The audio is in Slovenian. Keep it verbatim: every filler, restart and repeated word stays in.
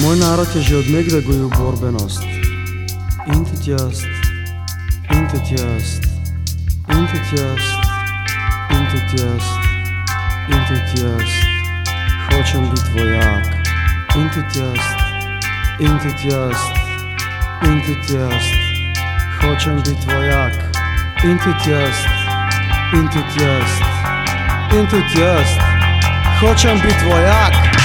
Moj narod je že od nekdaj gojil borbenost. In tudi jaz, in tudi jaz, in tudi jaz, in tudi jaz, in tudi jaz hočem biti vojak. In tudi jaz, in tudi jaz, in tudi jaz hočem biti vojak. In tudi jaz, in tudi jaz, in tudi jaz hočem biti vojak.